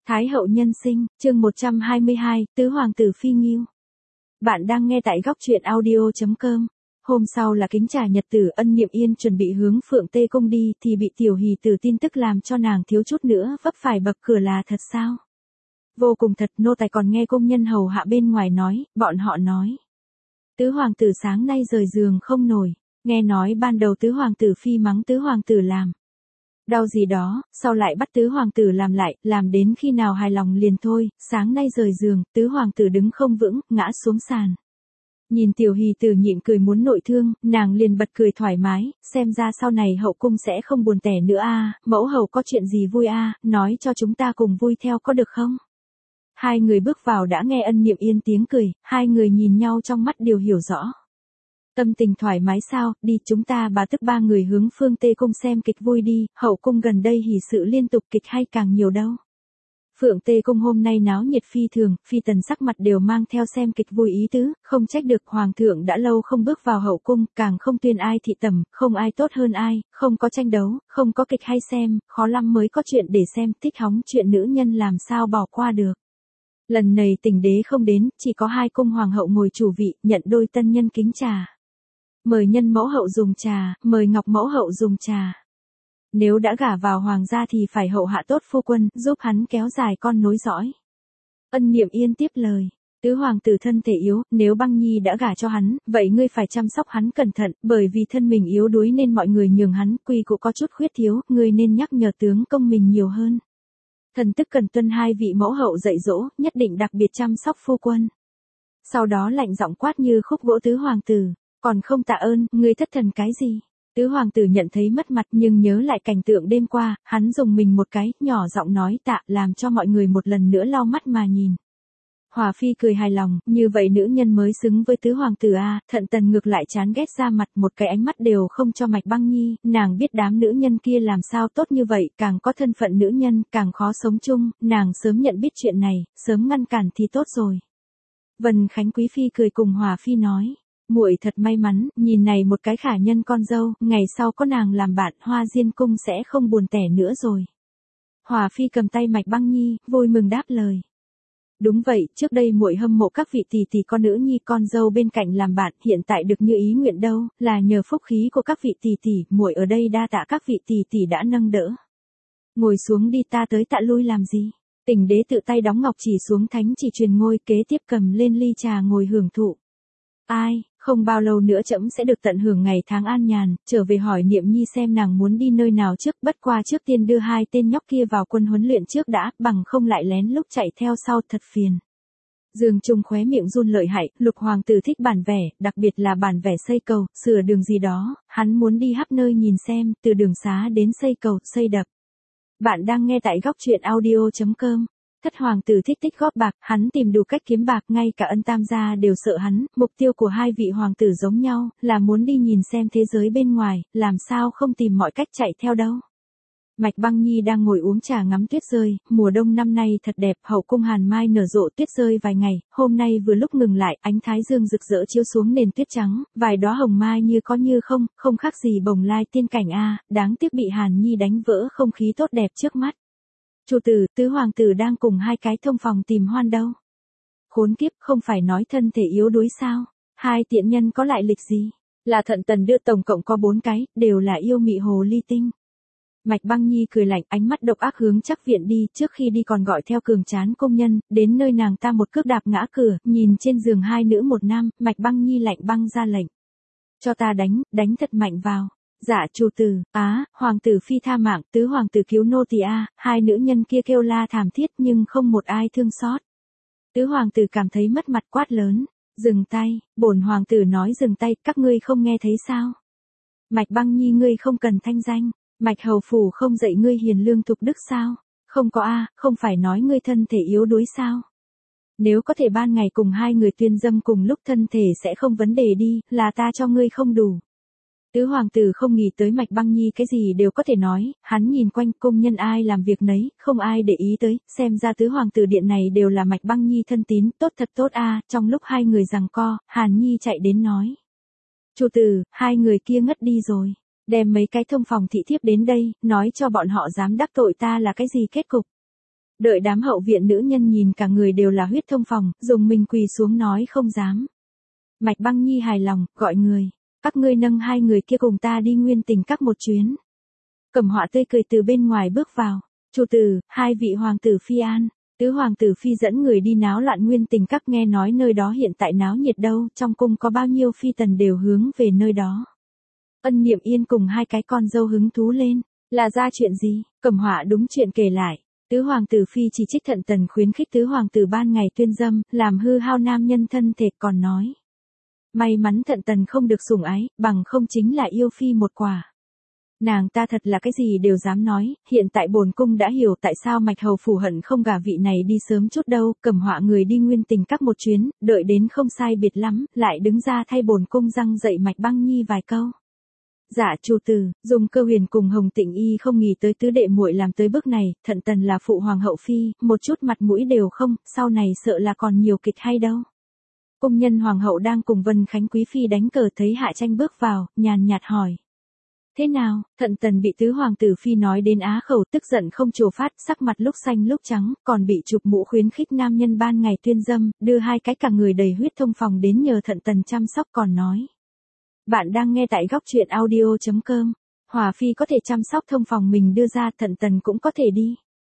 Thái hậu nhân sinh, chương 122, tứ hoàng tử phi nghiêu. Bạn đang nghe tại góc truyện audio.com. Hôm sau là kính trà nhật tử, Ân Niệm Yên chuẩn bị hướng Phượng Tê Cung đi thì bị Tiểu Hỷ Tử tin tức làm cho nàng thiếu chút nữa vấp phải bậc cửa. Là thật sao? Vô cùng thật, nô tài còn nghe công nhân hầu hạ bên ngoài nói, bọn họ nói. Tứ hoàng tử sáng nay rời giường không nổi, nghe nói ban đầu tứ hoàng tử phi mắng tứ hoàng tử làm đau gì đó, sau lại bắt tứ hoàng tử làm lại, làm đến khi nào hài lòng liền thôi, sáng nay rời giường, tứ hoàng tử đứng không vững, ngã xuống sàn. Nhìn Tiểu Hỷ Tử nhịn cười muốn nội thương, nàng liền bật cười thoải mái, xem ra sau này hậu cung sẽ không buồn tẻ nữa a, mẫu hậu có chuyện gì vui a, nói cho chúng ta cùng vui theo có được không? Hai người bước vào đã nghe Ân Niệm Yên tiếng cười, hai người nhìn nhau trong mắt đều hiểu rõ. Tâm tình thoải mái sao, đi chúng ta ba người hướng Phương Tê Cung xem kịch vui đi, hậu cung gần đây hỷ sự liên tục kịch hay càng nhiều đâu. Phượng Tê Cung hôm nay náo nhiệt phi thường, phi tần sắc mặt đều mang theo xem kịch vui ý tứ, không trách được hoàng thượng đã lâu không bước vào hậu cung, càng không tuyên ai thị tẩm, không ai tốt hơn ai, không có tranh đấu, không có kịch hay xem, khó lắm mới có chuyện để xem, thích hóng chuyện nữ nhân làm sao bỏ qua được. Lần này tình đế không đến, chỉ có hai cung hoàng hậu ngồi chủ vị, nhận đôi tân nhân kính trà. Mời nhân mẫu hậu dùng trà, mời ngọc mẫu hậu dùng trà. Nếu đã gả vào hoàng gia thì phải hậu hạ tốt phu quân, giúp hắn kéo dài con nối dõi. Ân Niệm Yên tiếp lời, tứ hoàng tử thân thể yếu, nếu Băng Nhi đã gả cho hắn, vậy ngươi phải chăm sóc hắn cẩn thận, bởi vì thân mình yếu đuối nên mọi người nhường hắn, quy củ có chút khuyết thiếu, ngươi nên nhắc nhở tướng công mình nhiều hơn. Thần tức cần tuân hai vị mẫu hậu dạy dỗ, nhất định đặc biệt chăm sóc phu quân. Sau đó lạnh giọng quát như khúc gỗ tứ hoàng tử, còn không tạ ơn, ngươi thất thần cái gì? Tứ hoàng tử nhận thấy mất mặt nhưng nhớ lại cảnh tượng đêm qua, hắn dùng mình một cái, nhỏ giọng nói tạ, làm cho mọi người một lần nữa lau mắt mà nhìn. Hòa phi cười hài lòng, như vậy nữ nhân mới xứng với tứ hoàng tử a. Thận tần ngược lại chán ghét ra mặt, một cái ánh mắt đều không cho Mạch Băng Nhi, nàng biết đám nữ nhân kia làm sao tốt như vậy, càng có thân phận nữ nhân, càng khó sống chung, nàng sớm nhận biết chuyện này, sớm ngăn cản thì tốt rồi. Vân Khánh quý phi cười cùng Hòa phi nói, muội thật may mắn, nhìn này một cái khả nhân con dâu, ngày sau có nàng làm bạn, Hoa Diên cung sẽ không buồn tẻ nữa rồi. Hòa phi cầm tay Mạch Băng Nhi, vui mừng đáp lời. Đúng vậy, trước đây muội hâm mộ các vị tỷ tỷ con nữ nhi con dâu bên cạnh làm bạn, hiện tại được như ý nguyện đâu, là nhờ phúc khí của các vị tỷ tỷ, muội ở đây đa tạ các vị tỷ tỷ đã nâng đỡ. Ngồi xuống đi, ta tới tạ lui làm gì? Tình đế tự tay đóng ngọc chỉ xuống thánh chỉ truyền ngôi, kế tiếp cầm lên ly trà ngồi hưởng thụ. Ai, không bao lâu nữa trẫm sẽ được tận hưởng ngày tháng an nhàn, trở về hỏi Niệm Nhi xem nàng muốn đi nơi nào trước, bất qua trước tiên đưa hai tên nhóc kia vào quân huấn luyện trước đã, bằng không lại lén lúc chạy theo sau thật phiền. Dương Trung khóe miệng run lợi hại, Lục hoàng tử thích bản vẽ, đặc biệt là bản vẽ xây cầu, sửa đường gì đó, hắn muốn đi khắp nơi nhìn xem, từ đường xá đến xây cầu, xây đập. Bạn đang nghe tại góc truyện audio.com. Thất hoàng tử thích tích góp bạc, hắn tìm đủ cách kiếm bạc, ngay cả Ân Tam gia đều sợ hắn, mục tiêu của hai vị hoàng tử giống nhau, là muốn đi nhìn xem thế giới bên ngoài, làm sao không tìm mọi cách chạy theo đâu. Mạch Băng Nhi đang ngồi uống trà ngắm tuyết rơi, mùa đông năm nay thật đẹp, hậu cung hàn mai nở rộ, tuyết rơi vài ngày, hôm nay vừa lúc ngừng lại, ánh thái dương rực rỡ chiếu xuống nền tuyết trắng, vài đóa hồng mai như có như không, không khác gì bồng lai tiên cảnh a, đáng tiếc bị Hàn Nhi đánh vỡ không khí tốt đẹp trước mắt. Chủ tử, tứ hoàng tử đang cùng hai cái thông phòng tìm hoan đâu. Khốn kiếp, không phải nói thân thể yếu đuối sao? Hai tiện nhân có lại lịch gì? Là Thận tần đưa tổng cộng có 4 cái, đều là yêu mị hồ ly tinh. Mạch Băng Nhi cười lạnh, ánh mắt độc ác hướng Trác viện đi, trước khi đi còn gọi theo cường trán công nhân, đến nơi nàng ta một cước đạp ngã cửa, nhìn trên giường hai nữ một nam, Mạch Băng Nhi lạnh băng ra lệnh. Cho ta đánh thật mạnh vào. Dạ chủ tử, hoàng tử phi tha mạng, tứ hoàng tử cứu nô tỳ a, hai nữ nhân kia kêu la thảm thiết nhưng không một ai thương xót. Tứ hoàng tử cảm thấy mất mặt quát lớn, dừng tay, bổn hoàng tử nói dừng tay, các ngươi không nghe thấy sao? Mạch Băng Nhi ngươi không cần thanh danh, Mạch hầu phủ không dạy ngươi hiền lương thục đức sao? Không có không phải nói ngươi thân thể yếu đuối sao? Nếu có thể ban ngày cùng hai người tuyên dâm cùng lúc thân thể sẽ không vấn đề đi, là ta cho ngươi không đủ. Tứ hoàng tử không nghĩ tới Mạch Băng Nhi cái gì đều có thể nói, hắn nhìn quanh công nhân ai làm việc nấy, không ai để ý tới, xem ra tứ hoàng tử điện này đều là Mạch Băng Nhi thân tín, tốt thật tốt trong lúc hai người giằng co, Hàn Nhi chạy đến nói. Chủ tử, hai người kia ngất đi rồi, đem mấy cái thông phòng thị thiếp đến đây, nói cho bọn họ dám đắc tội ta là cái gì kết cục. Đợi đám hậu viện nữ nhân nhìn cả người đều là huyết thông phòng, dùng mình quỳ xuống nói không dám. Mạch Băng Nhi hài lòng, gọi người. Các ngươi nâng hai người kia cùng ta đi Nguyên Tình Các một chuyến. Cẩm Họa tươi cười từ bên ngoài bước vào. Chủ tử, hai vị hoàng tử phi an. Tứ hoàng tử phi dẫn người đi náo loạn Nguyên Tình Các, nghe nói nơi đó hiện tại náo nhiệt đâu, trong cung có bao nhiêu phi tần đều hướng về nơi đó. Ân Niệm Yên cùng hai cái con dâu hứng thú lên. Là ra chuyện gì? Cẩm Họa đúng chuyện kể lại. Tứ hoàng tử phi chỉ trích Thận Tần khuyến khích tứ hoàng tử ban ngày tuyên dâm, làm hư hao nam nhân thân thể, còn nói. May mắn Thận Tần không được sủng ái, bằng không chính là yêu phi một quả. Nàng ta thật là cái gì đều dám nói, hiện tại bổn cung đã hiểu tại sao Mạch hầu phủ hận không gả vị này đi sớm chút đâu. Cẩm Họa người đi Nguyên Tình Các một chuyến, đợi đến không sai biệt lắm, lại đứng ra thay bổn cung răng dậy Mạch Băng Nhi vài câu. Dạ chủ tử, Dung Cơ Huyền cùng Hồng Tịnh Y không nghĩ tới tứ đệ muội làm tới bước này, Thận Tần là phụ hoàng hậu phi, một chút mặt mũi đều không, sau này sợ là còn nhiều kịch hay đâu. Cung nhân hoàng hậu đang cùng Vân Khánh quý phi đánh cờ, thấy Hạ Tranh bước vào, nhàn nhạt hỏi. Thế nào? Thận Tần bị tứ hoàng tử phi nói đến á khẩu, tức giận không trồ phát, sắc mặt lúc xanh lúc trắng, còn bị chụp mũ khuyến khích nam nhân ban ngày tuyên dâm, đưa hai cái cả người đầy huyết thông phòng đến nhờ Thận Tần chăm sóc, còn nói. Bạn đang nghe tại góc truyện audio.com. Hòa phi có thể chăm sóc thông phòng mình đưa ra, Thận Tần cũng có thể đi.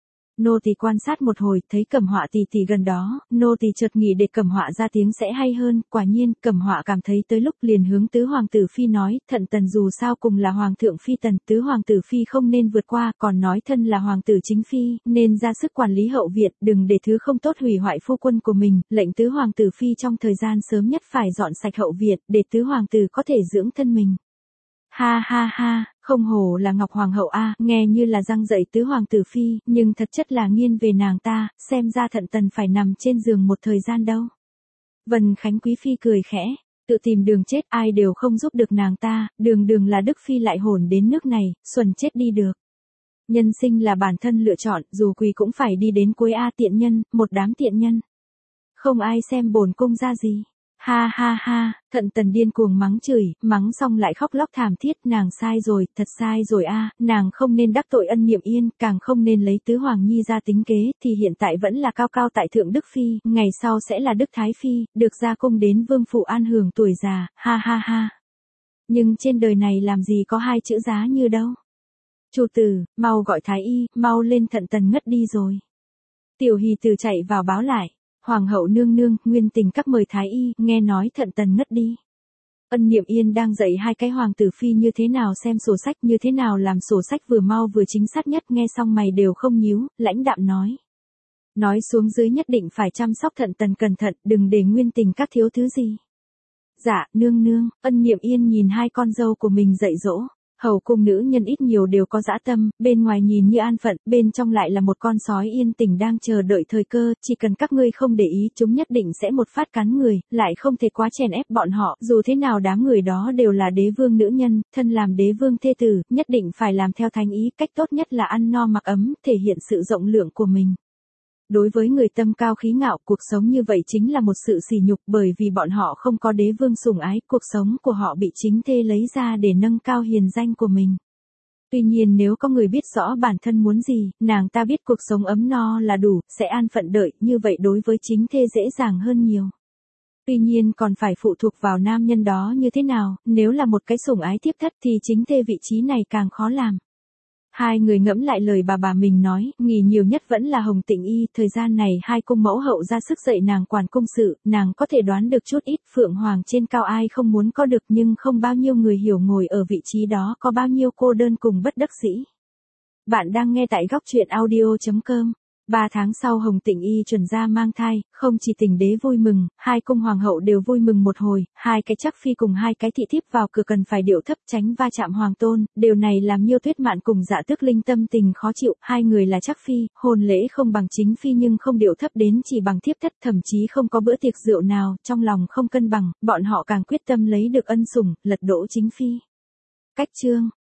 Nô tỳ quan sát một hồi, thấy Cẩm Họa tỷ tỷ gần đó, nô tỳ chợt nghĩ để Cẩm Họa ra tiếng sẽ hay hơn, quả nhiên, Cẩm Họa cảm thấy tới lúc liền hướng tứ hoàng tử phi nói, Thận Tần dù sao cùng là hoàng thượng phi tần, tứ hoàng tử phi không nên vượt qua, còn nói thân là hoàng tử chính phi, nên ra sức quản lý hậu viện, đừng để thứ không tốt hủy hoại phu quân của mình, lệnh tứ hoàng tử phi trong thời gian sớm nhất phải dọn sạch hậu viện, để tứ hoàng tử có thể dưỡng thân mình. Ha ha ha, không hổ là Ngọc Hoàng hậu a, nghe như là răng dạy tứ hoàng tử phi, nhưng thật chất là nghiêng về nàng ta, xem ra Thận Tần phải nằm trên giường một thời gian đâu. Vân Khánh quý phi cười khẽ, tự tìm đường chết, ai đều không giúp được nàng ta, đường là Đức phi lại hồn đến nước này, xuẩn chết đi được. Nhân sinh là bản thân lựa chọn, dù quỳ cũng phải đi đến cuối a, tiện nhân, một đám tiện nhân. Không ai xem bổn cung ra gì. Ha ha ha, Thận Tần điên cuồng mắng chửi, mắng xong lại khóc lóc thảm thiết, nàng sai rồi, thật sai rồi a, nàng không nên đắc tội Ân Niệm Yên, càng không nên lấy tứ hoàng nhi ra tính kế, thì hiện tại vẫn là cao cao tại thượng Đức phi, ngày sau sẽ là Đức Thái phi, được ra cung đến vương phủ an hưởng tuổi già, ha ha ha. Nhưng trên đời này làm gì có hai chữ giá như đâu. Chủ tử, mau gọi Thái y, mau lên, Thận Tần ngất đi rồi. Tiểu Hỷ Tử chạy vào báo lại. Hoàng hậu nương nương, Nguyên Tình Các mời Thái y, nghe nói Thận Tần ngất đi. Ân Niệm Yên đang dạy hai cái hoàng tử phi như thế nào xem sổ sách, như thế nào làm sổ sách vừa mau vừa chính xác nhất, nghe xong mày đều không nhíu, lãnh đạm nói. Nói xuống dưới nhất định phải chăm sóc Thận Tần cẩn thận, đừng để Nguyên Tình Các thiếu thứ gì. Dạ, nương nương, Ân Niệm Yên nhìn hai con dâu của mình dạy dỗ. Hầu cung nữ nhân ít nhiều đều có dã tâm, bên ngoài nhìn như an phận, bên trong lại là một con sói yên tĩnh đang chờ đợi thời cơ, chỉ cần các ngươi không để ý, chúng nhất định sẽ một phát cắn người, lại không thể quá chèn ép bọn họ, dù thế nào đám người đó đều là đế vương nữ nhân, thân làm đế vương thê tử, nhất định phải làm theo thánh ý, cách tốt nhất là ăn no mặc ấm, thể hiện sự rộng lượng của mình. Đối với người tâm cao khí ngạo, cuộc sống như vậy chính là một sự sỉ nhục, bởi vì bọn họ không có đế vương sủng ái, cuộc sống của họ bị chính thê lấy ra để nâng cao hiền danh của mình. Tuy nhiên nếu có người biết rõ bản thân muốn gì, nàng ta biết cuộc sống ấm no là đủ, sẽ an phận đợi, như vậy đối với chính thê dễ dàng hơn nhiều. Tuy nhiên còn phải phụ thuộc vào nam nhân đó như thế nào, nếu là một cái sủng ái thiếp thất thì chính thê vị trí này càng khó làm. Hai người ngẫm lại lời bà mình nói, nghỉ nhiều nhất vẫn là Hồng Tịnh Y, thời gian này hai cung mẫu hậu ra sức dạy nàng quản cung sự, nàng có thể đoán được chút ít, Phượng Hoàng trên cao ai không muốn có được, nhưng không bao nhiêu người hiểu ngồi ở vị trí đó có bao nhiêu cô đơn cùng bất đắc dĩ. Bạn đang nghe tại góc truyện audio.com. 3 tháng sau Hồng Tịnh Y chuẩn ra mang thai, không chỉ Tình đế vui mừng, hai cung hoàng hậu đều vui mừng một hồi, hai cái chắc phi cùng hai cái thị thiếp vào cửa cần phải điệu thấp tránh va chạm hoàng tôn, điều này làm Nhiêu Tuyết Mạn cùng Dạ Tước Linh tâm tình khó chịu, hai người là chắc phi, hôn lễ không bằng chính phi nhưng không điệu thấp đến chỉ bằng thiếp thất, thậm chí không có bữa tiệc rượu nào, trong lòng không cân bằng, bọn họ càng quyết tâm lấy được ân sủng, lật đổ chính phi. Cách chương